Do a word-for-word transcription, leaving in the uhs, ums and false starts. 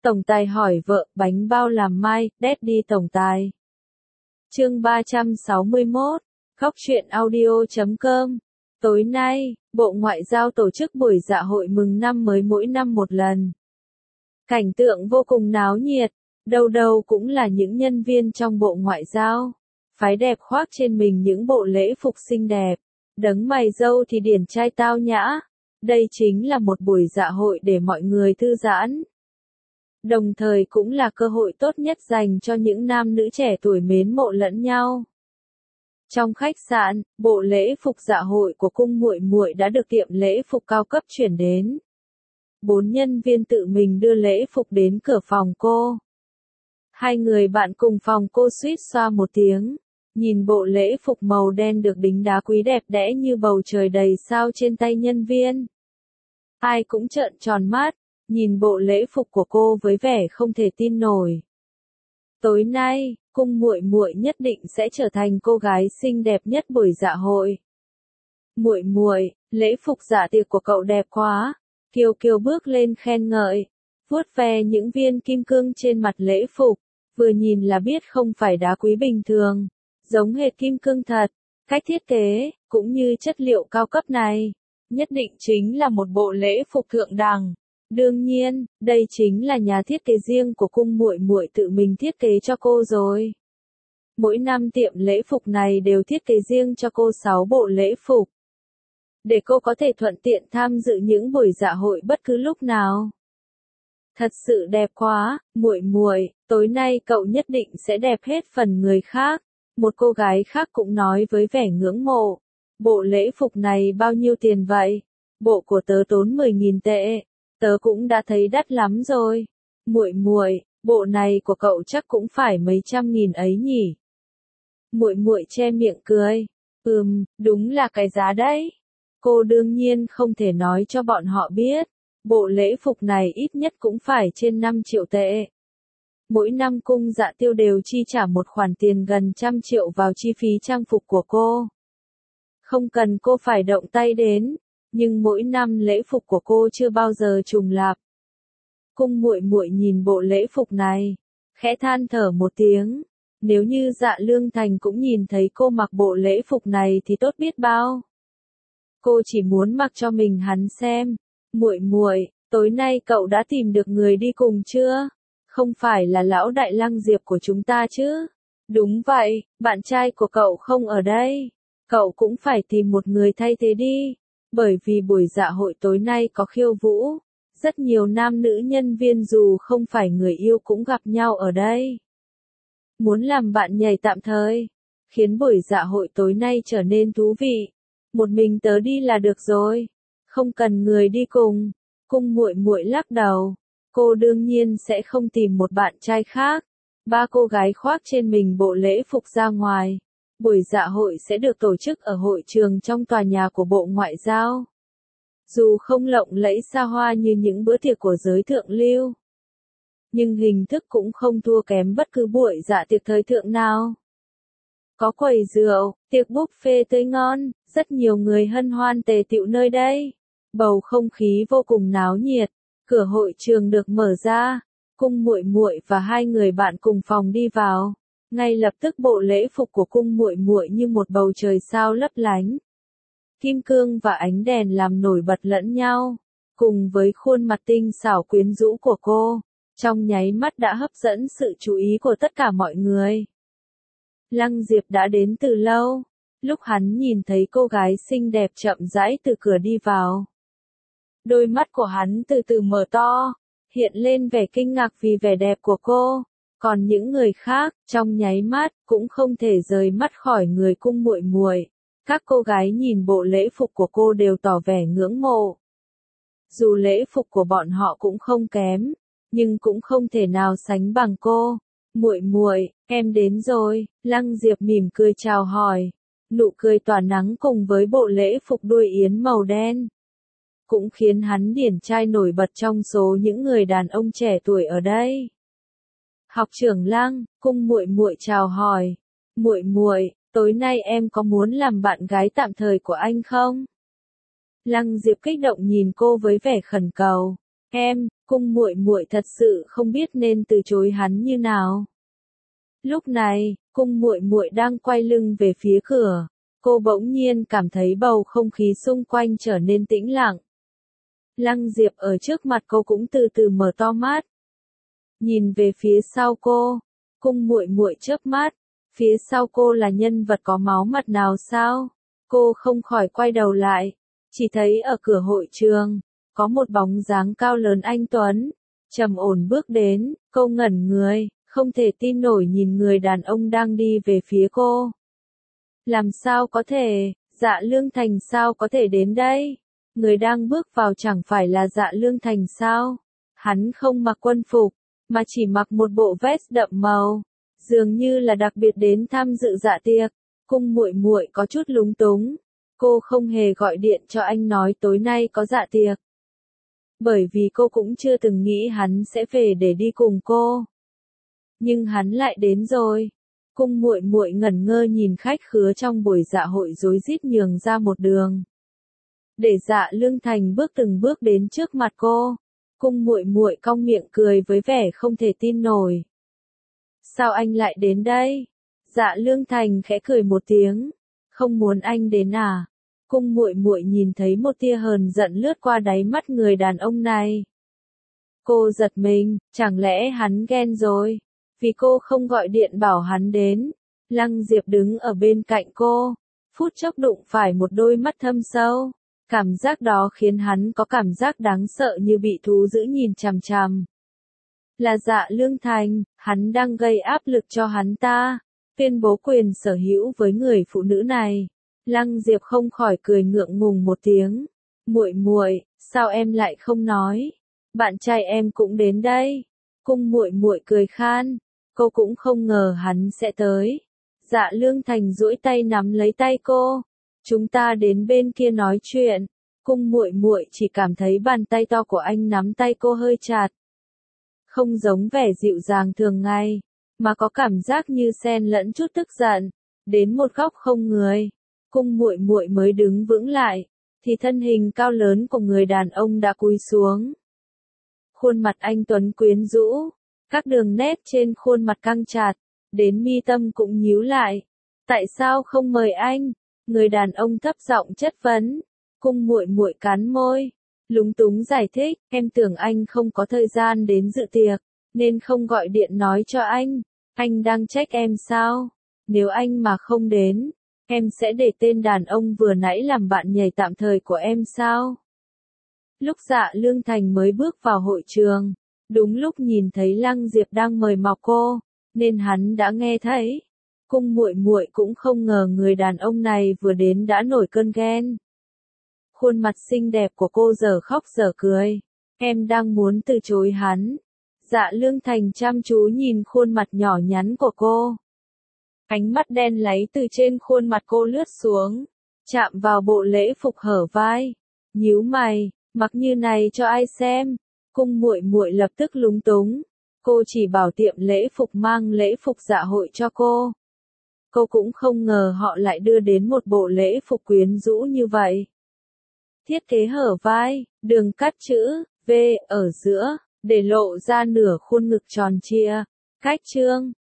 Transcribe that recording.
Tổng tài hỏi vợ, bánh bao làm mai, Daddy tổng tài. Chương ba trăm sáu mươi mốt, Góc truyện audio chấm com. Tối nay, Bộ Ngoại giao tổ chức buổi dạ hội mừng năm mới mỗi năm một lần. Cảnh tượng vô cùng náo nhiệt, đâu đâu cũng là những nhân viên trong Bộ Ngoại giao. Phái đẹp khoác trên mình những bộ lễ phục xinh đẹp, đấng mày râu thì điển trai tao nhã. Đây chính là một buổi dạ hội để mọi người thư giãn. Đồng thời cũng là cơ hội tốt nhất dành cho những nam nữ trẻ tuổi mến mộ lẫn nhau. Trong khách sạn, bộ lễ phục dạ hội của cung muội muội đã được tiệm lễ phục cao cấp chuyển đến. Bốn nhân viên tự mình đưa lễ phục đến cửa phòng cô. Hai người bạn cùng phòng cô suýt xoa một tiếng, nhìn bộ lễ phục màu đen được đính đá quý đẹp đẽ như bầu trời đầy sao trên tay nhân viên. Ai cũng trợn tròn mắt, nhìn bộ lễ phục của cô với vẻ không thể tin nổi. Tối nay, cung muội muội nhất định sẽ trở thành cô gái xinh đẹp nhất buổi dạ hội. Muội muội, lễ phục dạ tiệc của cậu đẹp quá. Kiều Kiều bước lên khen ngợi, vuốt ve những viên kim cương trên mặt lễ phục, vừa nhìn là biết không phải đá quý bình thường, giống hệt kim cương thật. Cách thiết kế, cũng như chất liệu cao cấp này, nhất định chính là một bộ lễ phục thượng đẳng. Đương nhiên, đây chính là nhà thiết kế riêng của cung muội muội tự mình thiết kế cho cô rồi. Mỗi năm tiệm lễ phục này đều thiết kế riêng cho cô sáu bộ lễ phục, để cô có thể thuận tiện tham dự những buổi dạ hội bất cứ lúc nào. Thật sự đẹp quá, muội muội, tối nay cậu nhất định sẽ đẹp hết phần người khác. Một cô gái khác cũng nói với vẻ ngưỡng mộ. Bộ lễ phục này bao nhiêu tiền vậy? Bộ của tớ tốn mười nghìn tệ. Tớ cũng đã thấy đắt lắm rồi. Muội muội, bộ này của cậu chắc cũng phải mấy trăm nghìn ấy nhỉ? Muội muội che miệng cười. Ừm, đúng là cái giá đấy. Cô đương nhiên không thể nói cho bọn họ biết. Bộ lễ phục này ít nhất cũng phải trên năm triệu tệ. Mỗi năm cung dạ tiêu đều chi trả một khoản tiền gần trăm triệu vào chi phí trang phục của cô. Không cần cô phải động tay đến, nhưng mỗi năm lễ phục của cô chưa bao giờ trùng lặp. Cung muội muội nhìn bộ lễ phục này, khẽ than thở một tiếng. Nếu như Dạ Lương Thành cũng nhìn thấy cô mặc bộ lễ phục này thì tốt biết bao. Cô chỉ muốn mặc cho mình hắn xem. Muội muội, tối nay cậu đã tìm được người đi cùng chưa? Không phải là lão đại Lăng Diệp của chúng ta chứ? Đúng vậy, bạn trai của cậu không ở đây. Cậu cũng phải tìm một người thay thế đi. Bởi vì buổi dạ hội tối nay có khiêu vũ. Rất nhiều nam nữ nhân viên dù không phải người yêu cũng gặp nhau ở đây. Muốn làm bạn nhảy tạm thời, khiến buổi dạ hội tối nay trở nên thú vị. Một mình tớ đi là được rồi. Không cần người đi cùng. Cung muội muội lắc đầu. Cô đương nhiên sẽ không tìm một bạn trai khác. Ba cô gái khoác trên mình bộ lễ phục ra ngoài. Buổi dạ hội sẽ được tổ chức ở hội trường trong tòa nhà của Bộ Ngoại giao. Dù không lộng lẫy xa hoa như những bữa tiệc của giới thượng lưu, nhưng hình thức cũng không thua kém bất cứ buổi dạ tiệc thời thượng nào. Có quầy rượu, tiệc buffet tươi ngon, rất nhiều người hân hoan tề tựu nơi đây. Bầu không khí vô cùng náo nhiệt. Cửa hội trường được mở ra, cung muội muội và hai người bạn cùng phòng đi vào. Ngay lập tức bộ lễ phục của cung muội muội như một bầu trời sao lấp lánh. Kim cương và ánh đèn làm nổi bật lẫn nhau, cùng với khuôn mặt tinh xảo quyến rũ của cô, trong nháy mắt đã hấp dẫn sự chú ý của tất cả mọi người. Lăng Diệp đã đến từ lâu, lúc hắn nhìn thấy cô gái xinh đẹp chậm rãi từ cửa đi vào. Đôi mắt của hắn từ từ mở to, hiện lên vẻ kinh ngạc vì vẻ đẹp của cô, còn những người khác, trong nháy mắt, cũng không thể rời mắt khỏi người cung muội muội. Các cô gái nhìn bộ lễ phục của cô đều tỏ vẻ ngưỡng mộ. Dù lễ phục của bọn họ cũng không kém, nhưng cũng không thể nào sánh bằng cô. Muội muội, em đến rồi, Lăng Diệp mỉm cười chào hỏi. Nụ cười tỏa nắng cùng với bộ lễ phục đuôi yến màu đen cũng khiến hắn điển trai nổi bật trong số những người đàn ông trẻ tuổi ở đây. Học trưởng Lăng, cung muội muội chào hỏi. Muội muội, tối nay em có muốn làm bạn gái tạm thời của anh không? Lăng Diệp kích động nhìn cô với vẻ khẩn cầu. Em, cung muội muội thật sự không biết nên từ chối hắn như nào. Lúc này, cung muội muội đang quay lưng về phía cửa, cô bỗng nhiên cảm thấy bầu không khí xung quanh trở nên tĩnh lặng. Lăng Diệp ở trước mặt cô cũng từ từ mở to mắt. Nhìn về phía sau cô, cung muội muội chớp mắt, phía sau cô là nhân vật có máu mặt nào sao? Cô không khỏi quay đầu lại, chỉ thấy ở cửa hội trường, có một bóng dáng cao lớn anh tuấn, trầm ổn bước đến, cô ngẩn người, không thể tin nổi nhìn người đàn ông đang đi về phía cô. Làm sao có thể, Dạ Lương Thành sao có thể đến đây? Người đang bước vào chẳng phải là Dạ Lương Thành sao? Hắn không mặc quân phục, mà chỉ mặc một bộ vest đậm màu, dường như là đặc biệt đến tham dự dạ tiệc. Cung muội muội có chút lúng túng, cô không hề gọi điện cho anh nói tối nay có dạ tiệc. Bởi vì cô cũng chưa từng nghĩ hắn sẽ về để đi cùng cô. Nhưng hắn lại đến rồi. Cung muội muội ngẩn ngơ nhìn khách khứa trong buổi dạ hội rối rít nhường ra một đường. Để Dạ Lương Thành bước từng bước đến trước mặt cô. Cung muội muội cong miệng cười với vẻ không thể tin nổi. Sao anh lại đến đây? Dạ Lương Thành khẽ cười một tiếng. Không muốn anh đến à? Cung muội muội nhìn thấy một tia hờn giận lướt qua đáy mắt người đàn ông này. Cô giật mình, chẳng lẽ hắn ghen rồi? Vì cô không gọi điện bảo hắn đến. Lăng Diệp đứng ở bên cạnh cô, phút chốc đụng phải một đôi mắt thâm sâu. Cảm giác đó khiến hắn có cảm giác đáng sợ như bị thú dữ nhìn chằm chằm. Là Dạ Lương Thành, hắn đang gây áp lực cho hắn ta, tuyên bố quyền sở hữu với người phụ nữ này. Lăng Diệp không khỏi cười ngượng ngùng một tiếng. Muội muội, sao em lại không nói? Bạn trai em cũng đến đây. Cung muội muội cười khan, cô cũng không ngờ hắn sẽ tới. Dạ Lương Thành duỗi tay nắm lấy tay cô. Chúng ta đến bên kia nói chuyện. Cung muội muội chỉ cảm thấy bàn tay to của anh nắm tay cô hơi chặt. Không giống vẻ dịu dàng thường ngày, mà có cảm giác như xen lẫn chút tức giận. Đến một góc không người, cung muội muội mới đứng vững lại, thì thân hình cao lớn của người đàn ông đã cúi xuống. Khuôn mặt anh tuấn quyến rũ, các đường nét trên khuôn mặt căng chặt, đến mi tâm cũng nhíu lại. Tại sao không mời anh? Người đàn ông thấp giọng chất vấn. Cung muội muội cắn môi, lúng túng giải thích, em tưởng anh không có thời gian đến dự tiệc, nên không gọi điện nói cho anh. Anh đang trách em sao? Nếu anh mà không đến, em sẽ để tên đàn ông vừa nãy làm bạn nhảy tạm thời của em sao? Lúc Dạ Lương Thành mới bước vào hội trường, đúng lúc nhìn thấy Lăng Diệp đang mời mọc cô, nên hắn đã nghe thấy. Cung muội muội cũng không ngờ người đàn ông này vừa đến đã nổi cơn ghen. Khuôn mặt xinh đẹp của cô giờ khóc giờ cười. Em đang muốn từ chối hắn. Dạ Lương Thành chăm chú nhìn khuôn mặt nhỏ nhắn của cô. Ánh mắt đen láy từ trên khuôn mặt cô lướt xuống, chạm vào bộ lễ phục hở vai. Nhíu mày, mặc như này cho ai xem? Cung muội muội lập tức lúng túng. Cô chỉ bảo tiệm lễ phục mang lễ phục dạ hội cho cô. Cô cũng không ngờ họ lại đưa đến một bộ lễ phục quyến rũ như vậy. Thiết kế hở vai, đường cắt chữ V ở giữa, để lộ ra nửa khuôn ngực tròn trịa. Cách trương,